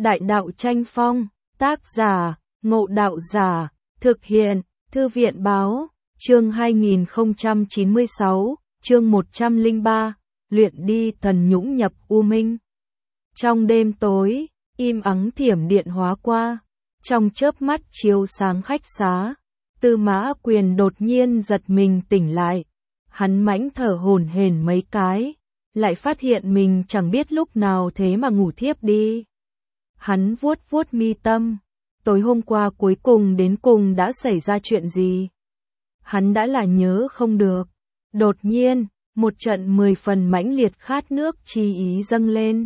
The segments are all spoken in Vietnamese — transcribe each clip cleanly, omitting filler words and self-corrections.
Đại đạo tranh phong, tác giả, Ngộ Đạo Giả, thực hiện, Thư viện báo, chương 2096, chương 103, luyện đi thần nhũng nhập u minh. Trong đêm tối, im ắng thiểm điện hóa qua, trong chớp mắt chiếu sáng khách xá, Tư Mã Quyền đột nhiên giật mình tỉnh lại, hắn mãnh thở hổn hển mấy cái, lại phát hiện mình chẳng biết lúc nào thế mà ngủ thiếp đi. Hắn vuốt vuốt mi tâm, tối hôm qua cuối cùng đến cùng đã xảy ra chuyện gì? Hắn đã là nhớ không được. Đột nhiên, một trận 10 phần mãnh liệt khát nước chi ý dâng lên.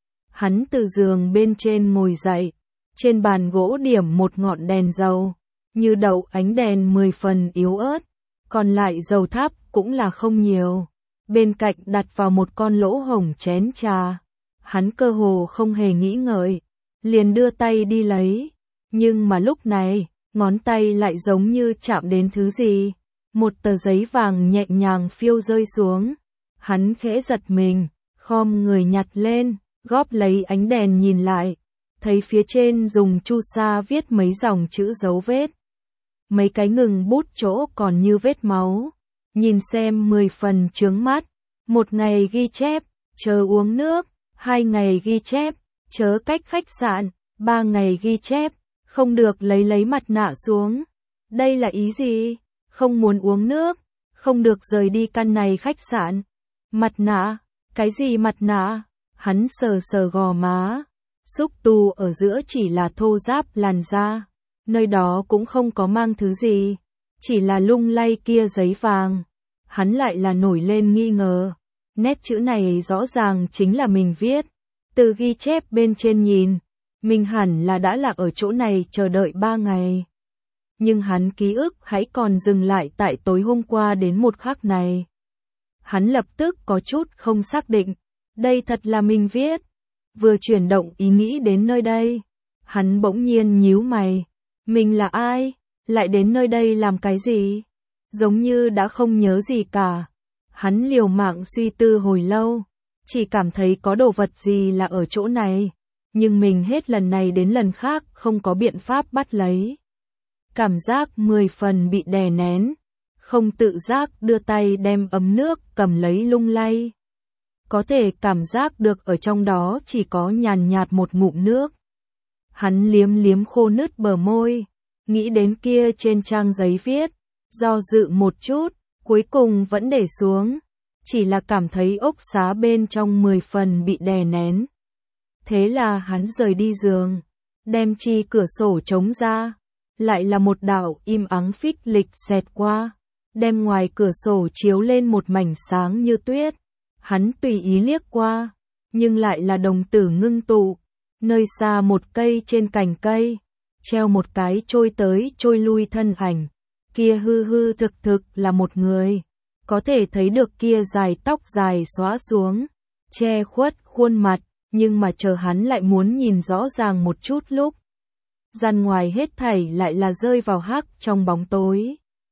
Hắn từ giường bên trên ngồi dậy, trên bàn gỗ điểm một ngọn đèn dầu, như đậu ánh đèn 10 phần yếu ớt, còn lại dầu thắp cũng là không nhiều. Bên cạnh đặt vào một con lỗ hổng chén trà. Hắn cơ hồ không hề nghĩ ngợi, liền đưa tay đi lấy, nhưng mà lúc này, ngón tay lại giống như chạm đến thứ gì. Một tờ giấy vàng nhẹ nhàng phiêu rơi xuống. Hắn khẽ giật mình, khom người nhặt lên, góp lấy ánh đèn nhìn lại, thấy phía trên dùng chu sa viết mấy dòng chữ dấu vết. Mấy cái ngừng bút chỗ còn như vết máu, nhìn xem 10 phần chướng mắt. 1 ngày ghi chép, chờ uống nước, 2 ngày ghi chép, chớ cách khách sạn, 3 ngày ghi chép, không được lấy mặt nạ xuống. Đây là ý gì? Không muốn uống nước, không được rời đi căn này khách sạn. Mặt nạ? Cái gì mặt nạ? Hắn sờ sờ gò má, xúc tu ở giữa chỉ là thô ráp làn da, nơi đó cũng không có mang thứ gì, chỉ là lung lay kia giấy vàng. Hắn lại là nổi lên nghi ngờ, nét chữ này rõ ràng chính là mình viết. Từ ghi chép bên trên nhìn, mình hẳn là đã là ở chỗ này chờ đợi 3 ngày. Nhưng hắn ký ức hãy còn dừng lại tại tối hôm qua đến một khắc này. Hắn lập tức có chút không xác định, đây thật là mình viết. Vừa chuyển động ý nghĩ đến nơi đây, hắn bỗng nhiên nhíu mày, mình là ai, lại đến nơi đây làm cái gì? Giống như đã không nhớ gì cả. Hắn liều mạng suy tư hồi lâu, chỉ cảm thấy có đồ vật gì là ở chỗ này, nhưng mình hết lần này đến lần khác không có biện pháp bắt lấy. Cảm giác 10 phần bị đè nén, không tự giác đưa tay đem ấm nước cầm lấy lung lay. Có thể cảm giác được ở trong đó chỉ có nhàn nhạt một ngụm nước. Hắn liếm liếm khô nứt bờ môi, nghĩ đến kia trên trang giấy viết, do dự một chút, cuối cùng vẫn để xuống, chỉ là cảm thấy ốc xá bên trong 10 phần bị đè nén. Thế là hắn rời đi giường, đem chi cửa sổ trống ra, lại là một đạo im ắng phích lịch xẹt qua, đem ngoài cửa sổ chiếu lên một mảnh sáng như tuyết. Hắn tùy ý liếc qua, nhưng lại là đồng tử ngưng tụ, nơi xa một cây trên cành cây, treo một cái trôi tới trôi lui thân ảnh, kia hư hư thực thực là một người, có thể thấy được kia dài tóc dài xõa xuống, che khuất khuôn mặt, nhưng mà chờ hắn lại muốn nhìn rõ ràng một chút lúc. Gian ngoài hết thảy lại là rơi vào hắc trong bóng tối.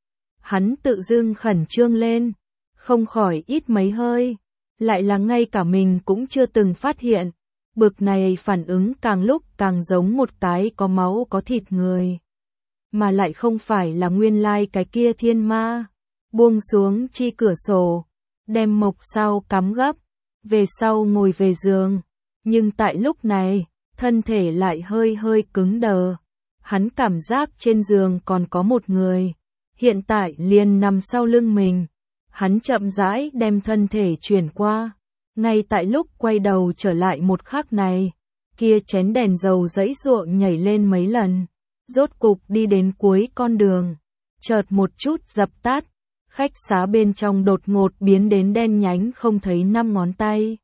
Hắn tự dưng khẩn trương lên, không khỏi ít mấy hơi, lại là ngay cả mình cũng chưa từng phát hiện, bực này phản ứng càng lúc càng giống một cái có máu có thịt người. Mà lại không phải là nguyên lai cái kia thiên ma. Buông xuống chi cửa sổ, đem mộc sao cắm gấp, về sau ngồi về giường, nhưng tại lúc này, thân thể lại hơi cứng đờ. Hắn cảm giác trên giường còn có một người, hiện tại liền nằm sau lưng mình. Hắn chậm rãi đem thân thể chuyển qua, ngay tại lúc quay đầu trở lại một khắc này, kia chén đèn dầu giãy giụa nhảy lên mấy lần, rốt cục đi đến cuối con đường, chợt một chút dập tắt, khách xá bên trong đột ngột biến đến đen nhánh không thấy 5 ngón tay.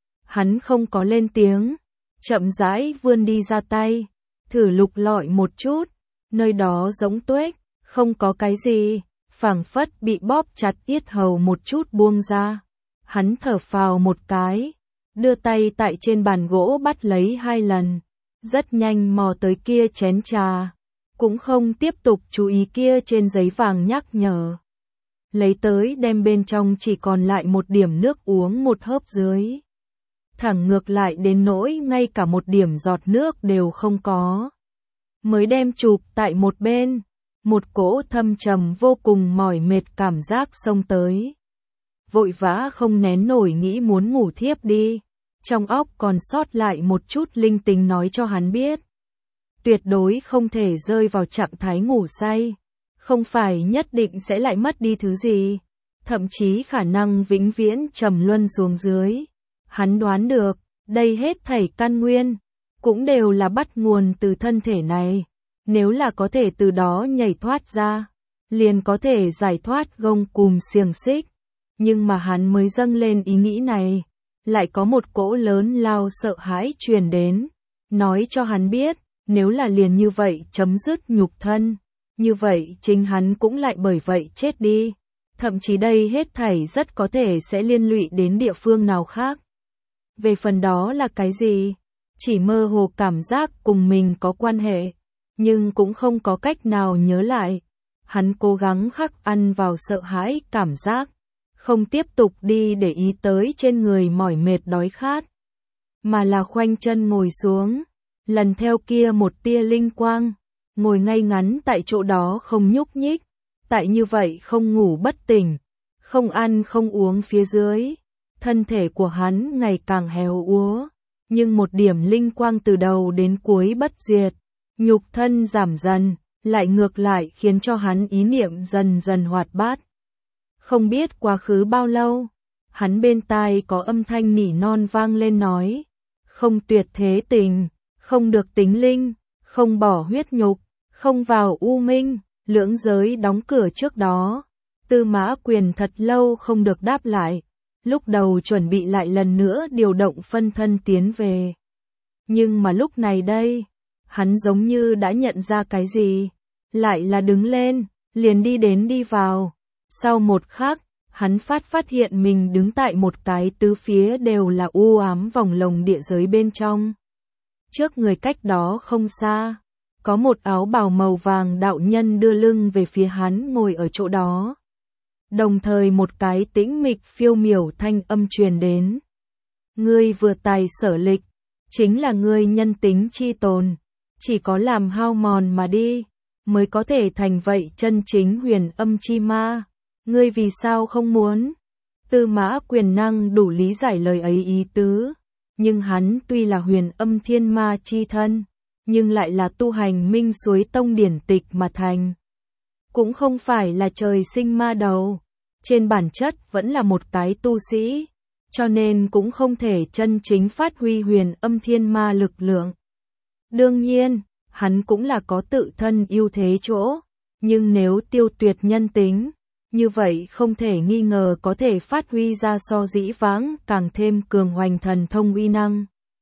Hắn không có lên tiếng, chậm rãi vươn đi ra tay, thử lục lọi một chút, nơi đó rỗng tuếch, không có cái gì, phảng phất bị bóp chặt yết hầu một chút buông ra. Hắn thở phào một cái, đưa tay tại trên bàn gỗ bắt lấy 2 lần, rất nhanh mò tới kia chén trà, cũng không tiếp tục chú ý kia trên giấy vàng nhắc nhở. Lấy tới đem bên trong chỉ còn lại một điểm nước uống một hớp dưới. thẳng ngược lại đến nỗi ngay cả một điểm giọt nước đều không có. Mới đem chụp tại một bên, một cỗ thâm trầm vô cùng mỏi mệt cảm giác xông tới. Vội vã không nén nổi nghĩ muốn ngủ thiếp đi, trong óc còn sót lại một chút linh tính nói cho hắn biết. Tuyệt đối không thể rơi vào trạng thái ngủ say, không phải nhất định sẽ lại mất đi thứ gì, thậm chí khả năng vĩnh viễn trầm luân xuống dưới. Hắn đoán được, đây hết thảy căn nguyên, cũng đều là bắt nguồn từ thân thể này. Nếu là có thể từ đó nhảy thoát ra, liền có thể giải thoát gông cùm xiềng xích. Nhưng mà hắn mới dâng lên ý nghĩ này, lại có một cỗ lớn lao sợ hãi truyền đến, nói cho hắn biết, nếu là liền như vậy chấm dứt nhục thân, như vậy chính hắn cũng lại bởi vậy chết đi. Thậm chí đây hết thảy rất có thể sẽ liên lụy đến địa phương nào khác. Về phần đó là cái gì? Chỉ mơ hồ cảm giác cùng mình có quan hệ, nhưng cũng không có cách nào nhớ lại. Hắn cố gắng khắc ăn vào sợ hãi cảm giác, không tiếp tục đi để ý tới trên người mỏi mệt đói khát, mà là khoanh chân ngồi xuống, lần theo kia một tia linh quang, ngồi ngay ngắn tại chỗ đó không nhúc nhích, tại như vậy không ngủ bất tỉnh, không ăn không uống phía dưới, thân thể của hắn ngày càng héo úa, nhưng một điểm linh quang từ đầu đến cuối bất diệt, nhục thân giảm dần, lại ngược lại khiến cho hắn ý niệm dần dần hoạt bát. Không biết quá khứ bao lâu, hắn bên tai có âm thanh nỉ non vang lên nói, không tuyệt thế tình, không được tính linh, không bỏ huyết nhục, không vào u minh, lưỡng giới đóng cửa trước đó. Tư Mã Quyền thật lâu không được đáp lại, lúc đầu chuẩn bị lại lần nữa điều động phân thân tiến về. Nhưng mà lúc này đây, hắn giống như đã nhận ra cái gì, lại là đứng lên, liền đi đến đi vào. Sau một khắc, hắn phát hiện mình đứng tại một cái tứ phía đều là u ám vòng lồng địa giới bên trong. Trước người cách đó không xa, có một áo bào màu vàng đạo nhân đưa lưng về phía hắn ngồi ở chỗ đó. Đồng thời một cái tĩnh mịch phiêu miểu thanh âm truyền đến. Ngươi vừa tài sở lịch, chính là ngươi nhân tính chi tồn, chỉ có làm hao mòn mà đi, mới có thể thành vậy chân chính huyền âm chi ma. Ngươi vì sao không muốn? Tư Mã Quyền năng đủ lý giải lời ấy ý tứ, nhưng hắn tuy là huyền âm thiên ma chi thân, nhưng lại là tu hành minh suối tông điển tịch mà thành. Cũng không phải là trời sinh ma đầu, trên bản chất vẫn là một cái tu sĩ, cho nên cũng không thể chân chính phát huy huyền âm thiên ma lực lượng. Đương nhiên, hắn cũng là có tự thân ưu thế chỗ, nhưng nếu tiêu tuyệt nhân tính, như vậy không thể nghi ngờ có thể phát huy ra so dĩ vãng càng thêm cường hoành thần thông uy năng.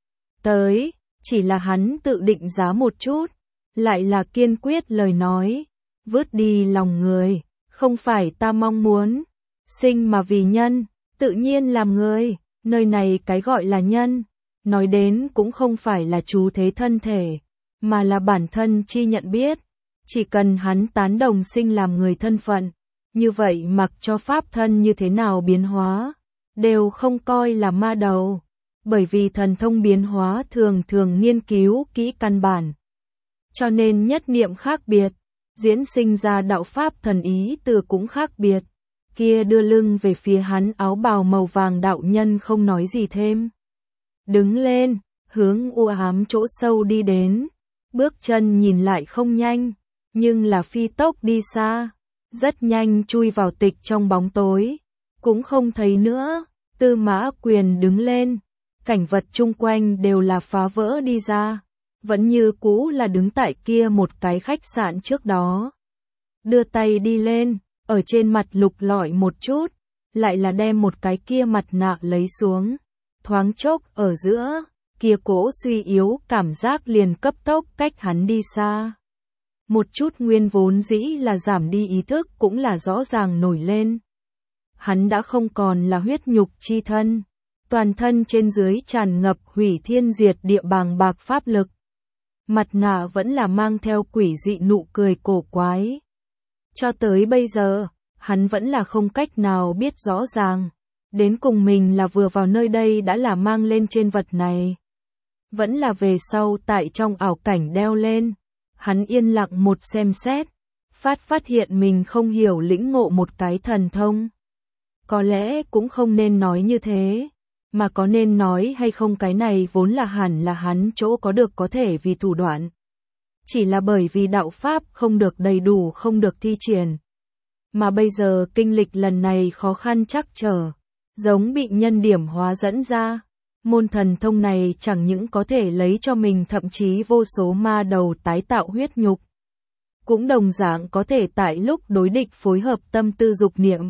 Tới, chỉ là hắn tự định giá một chút, lại là kiên quyết lời nói, vứt đi lòng người, không phải ta mong muốn, sinh mà vì nhân, tự nhiên làm người, nơi này cái gọi là nhân, nói đến cũng không phải là chú thế thân thể, mà là bản thân chi nhận biết, chỉ cần hắn tán đồng sinh làm người thân phận, như vậy mặc cho pháp thân như thế nào biến hóa, đều không coi là ma đầu, bởi vì thần thông biến hóa thường thường nghiên cứu kỹ căn bản. Cho nên nhất niệm khác biệt, diễn sinh ra đạo pháp thần ý từ cũng khác biệt. Kia đưa lưng về phía hắn áo bào màu vàng đạo nhân không nói gì thêm. Đứng lên, hướng u ám chỗ sâu đi đến, bước chân nhìn lại không nhanh, nhưng là phi tốc đi xa, rất nhanh chui vào tịch trong bóng tối, cũng không thấy nữa. Tư Mã Quyền đứng lên, cảnh vật chung quanh đều là phá vỡ đi ra, vẫn như cũ là đứng tại kia một cái khách sạn trước đó. Đưa tay đi lên, ở trên mặt lục lọi một chút, lại là đem một cái kia mặt nạ lấy xuống, thoáng chốc ở giữa, kia cố suy yếu cảm giác liền cấp tốc cách hắn đi xa. Một chút nguyên vốn dĩ là giảm đi ý thức cũng là rõ ràng nổi lên. Hắn đã không còn là huyết nhục chi thân, toàn thân trên dưới tràn ngập hủy thiên diệt địa bàng bạc pháp lực. Mặt nạ vẫn là mang theo quỷ dị nụ cười cổ quái. Cho tới bây giờ, hắn vẫn là không cách nào biết rõ ràng, Đến cùng mình là vừa vào nơi đây đã là mang lên trên vật này. Vẫn là về sau tại trong ảo cảnh đeo lên. Hắn yên lặng một xem xét. Phát hiện mình không hiểu lĩnh ngộ một cái thần thông. Có lẽ cũng không nên nói như thế. Mà có nên nói hay không cái này vốn là hẳn là hắn chỗ có được có thể vì thủ đoạn. Chỉ là bởi vì đạo pháp không được đầy đủ không được thi triển. Mà bây giờ kinh lịch lần này khó khăn trắc trở. Giống bị nhân điểm hóa dẫn ra. Môn thần thông này chẳng những có thể lấy cho mình thậm chí vô số ma đầu tái tạo huyết nhục. Cũng đồng dạng có thể tại lúc đối địch phối hợp tâm tư dục niệm.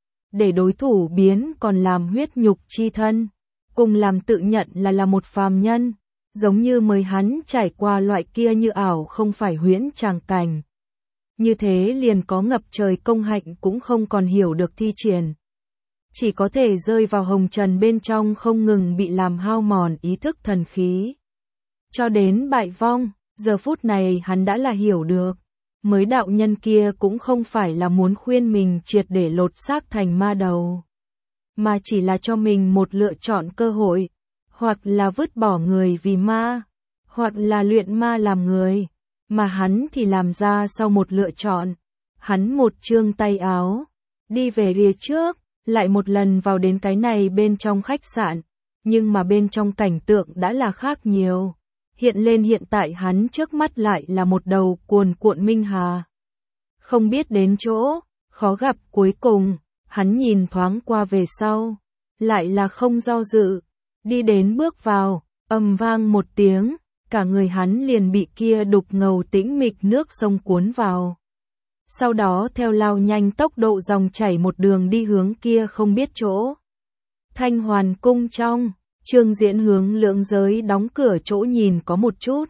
Để đối thủ biến còn làm huyết nhục chi thân. Cùng làm tự nhận là một phàm nhân. Giống như mới hắn trải qua loại kia như ảo không phải huyễn tràng cảnh. Như thế liền có ngập trời công hạnh cũng không còn hiểu được thi triển. Chỉ có thể rơi vào hồng trần bên trong không ngừng bị làm hao mòn ý thức thần khí. Cho đến bại vong, giờ phút này hắn đã là hiểu được. Mới đạo nhân kia cũng không phải là muốn khuyên mình triệt để lột xác thành ma đầu. Mà chỉ là cho mình một lựa chọn cơ hội. Hoặc là vứt bỏ người vì ma. Hoặc là luyện ma làm người. Mà hắn thì làm ra sau một lựa chọn. Hắn một trương tay áo. Đi về phía trước. Lại một lần vào đến cái này bên trong khách sạn. Nhưng mà bên trong cảnh tượng đã là khác nhiều. Hiện lên hiện tại hắn trước mắt lại là một đầu cuồn cuộn minh hà. Không biết đến chỗ, khó gặp cuối cùng, hắn nhìn thoáng qua về sau. Lại là không do dự. Đi đến bước vào, ầm vang một tiếng, cả người hắn liền bị kia đục ngầu tĩnh mịch nước sông cuốn vào. Sau đó theo lao nhanh tốc độ dòng chảy một đường đi hướng kia không biết chỗ. Thanh Hoàn cung trong, Trương Diễn hướng lượng giới đóng cửa chỗ nhìn có một chút.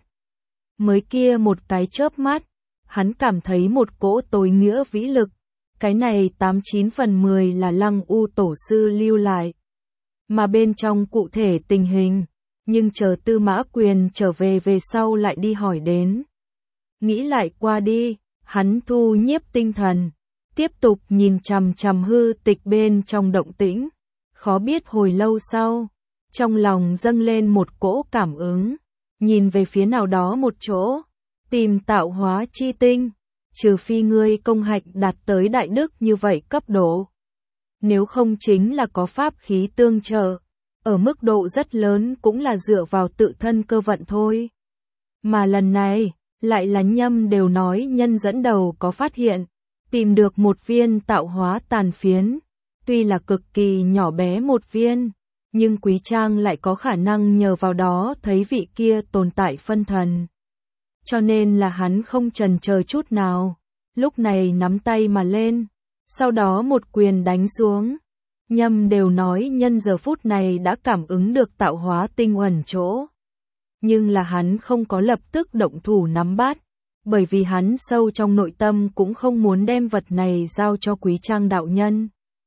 Mới kia một cái chớp mắt, hắn cảm thấy một cỗ tối nghĩa vĩ lực. Cái này 89/10 là Lăng U tổ sư lưu lại. Mà bên trong cụ thể tình hình, nhưng chờ Tư Mã Quyền trở về sau lại đi hỏi đến. Nghĩ lại qua đi, hắn thu nhiếp tinh thần, tiếp tục nhìn chằm chằm hư tịch bên trong động tĩnh. Khó biết hồi lâu sau, trong lòng dâng lên một cỗ cảm ứng, nhìn về phía nào đó một chỗ, tìm tạo hóa chi tinh, trừ phi ngươi công hạnh đạt tới đại đức như vậy cấp độ. Nếu không chính là có pháp khí tương trợ, ở mức độ rất lớn cũng là dựa vào tự thân cơ vận thôi. Mà lần này, lại là Nhâm đều nói nhân dẫn đầu có phát hiện, tìm được một viên tạo hóa tàn phiến, tuy là cực kỳ nhỏ bé một viên, nhưng Quý Trang lại có khả năng nhờ vào đó thấy vị kia tồn tại phân thần. Cho nên là hắn không chần chờ chút nào, lúc này nắm tay mà lên, sau đó một quyền đánh xuống. Nhâm đều nói nhân giờ phút này đã cảm ứng được tạo hóa tinh ẩn chỗ. Nhưng là hắn không có lập tức động thủ nắm bắt, bởi vì hắn sâu trong nội tâm cũng không muốn đem vật này giao cho Quý Trang đạo nhân,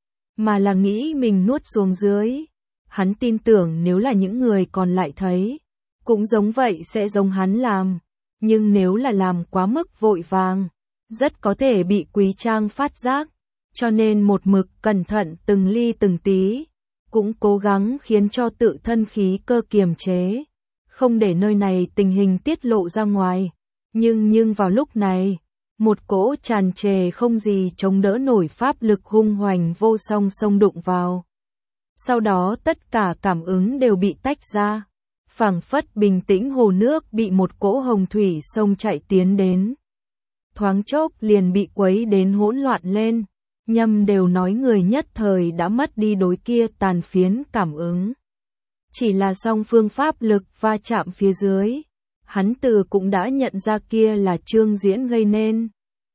mà là nghĩ mình nuốt xuống dưới. Hắn tin tưởng nếu là những người còn lại thấy, cũng giống vậy sẽ giống hắn làm, nhưng nếu là làm quá mức vội vàng, rất có thể bị Quý Trang phát giác, cho nên một mực cẩn thận từng ly từng tí, cũng cố gắng khiến cho tự thân khí cơ kiềm chế, không để nơi này tình hình tiết lộ ra ngoài. Nhưng vào lúc này, một cỗ tràn trề không gì chống đỡ nổi pháp lực hung hoành vô song xông đụng vào. Sau đó tất cả cảm ứng đều bị tách ra, phảng phất bình tĩnh hồ nước bị một cỗ hồng thủy sông chạy tiến đến. Thoáng chốc liền bị quấy đến hỗn loạn lên, Nhâm đều nói người nhất thời đã mất đi đối kia tàn phiến cảm ứng. Chỉ là song phương pháp lực va chạm phía dưới, hắn từ cũng đã nhận ra kia là Trương Diễn gây nên.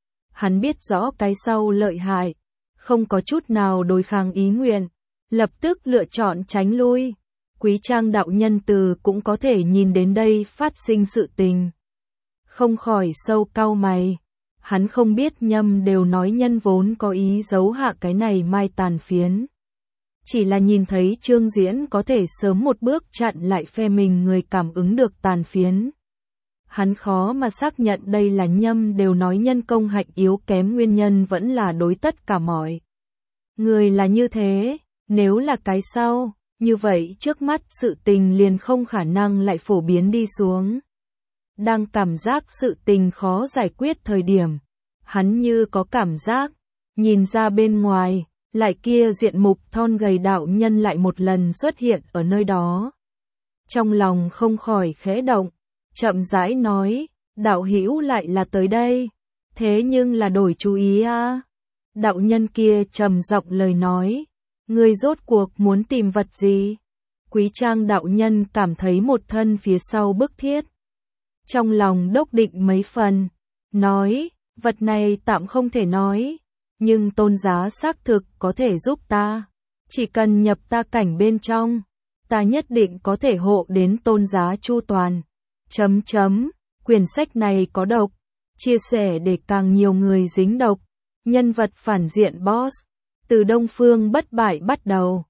Hắn biết rõ cái sau lợi hại, không có chút nào đối kháng ý nguyện, lập tức lựa chọn tránh lui. Quý Trang đạo nhân từ cũng có thể nhìn đến đây phát sinh sự tình, không khỏi sâu cau mày. Hắn không biết Nhâm đều nói nhân vốn có ý giấu hạ cái này mai tàn phiến. Chỉ là nhìn thấy Trương Diễn có thể sớm một bước chặn lại phe mình người cảm ứng được tàn phiến. Hắn khó mà xác nhận đây là Nhâm đều nói nhân công hạnh yếu kém nguyên nhân vẫn là đối tất cả mọi người là như thế. Nếu là cái sau, như vậy trước mắt sự tình liền không khả năng lại phổ biến đi xuống. Đang cảm giác sự tình khó giải quyết thời điểm, hắn như có cảm giác, nhìn ra bên ngoài, lại kia diện mục thon gầy đạo nhân lại một lần xuất hiện ở nơi đó. Trong lòng không khỏi khẽ động, chậm rãi nói, đạo hữu lại là tới đây, thế nhưng là đổi chú ý a. Đạo nhân kia trầm giọng lời nói, ngươi rốt cuộc muốn tìm vật gì? Quý Trang đạo nhân cảm thấy một thân phía sau bức thiết. Trong lòng đốc định mấy phần, nói, vật này tạm không thể nói, nhưng tôn giá xác thực có thể giúp ta. Chỉ cần nhập ta cảnh bên trong, ta nhất định có thể hộ đến tôn giá chu toàn. Quyển sách này có độc, chia sẻ để càng nhiều người dính độc. Nhân vật phản diện boss, từ Đông Phương bất bại bắt đầu.